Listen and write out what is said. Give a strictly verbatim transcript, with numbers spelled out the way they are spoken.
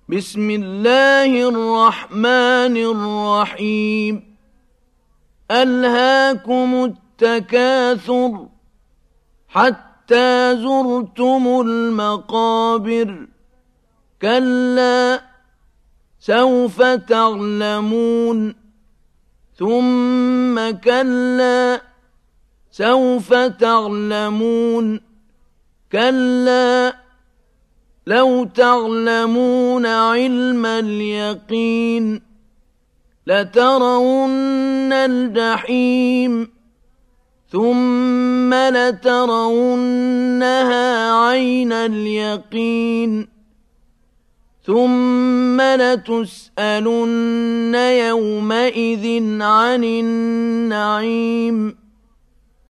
بسم الله الرحمن الرحيم ألهاكم التكاثر حتى زرتم المقابر كلا سوف تعلمون ثم كلا سوف تعلمون كلا لو تعلمون علم اليقين لترون الجحيم ثم لترونها عين اليقين ثم لتسألن يومئذ عن النعيم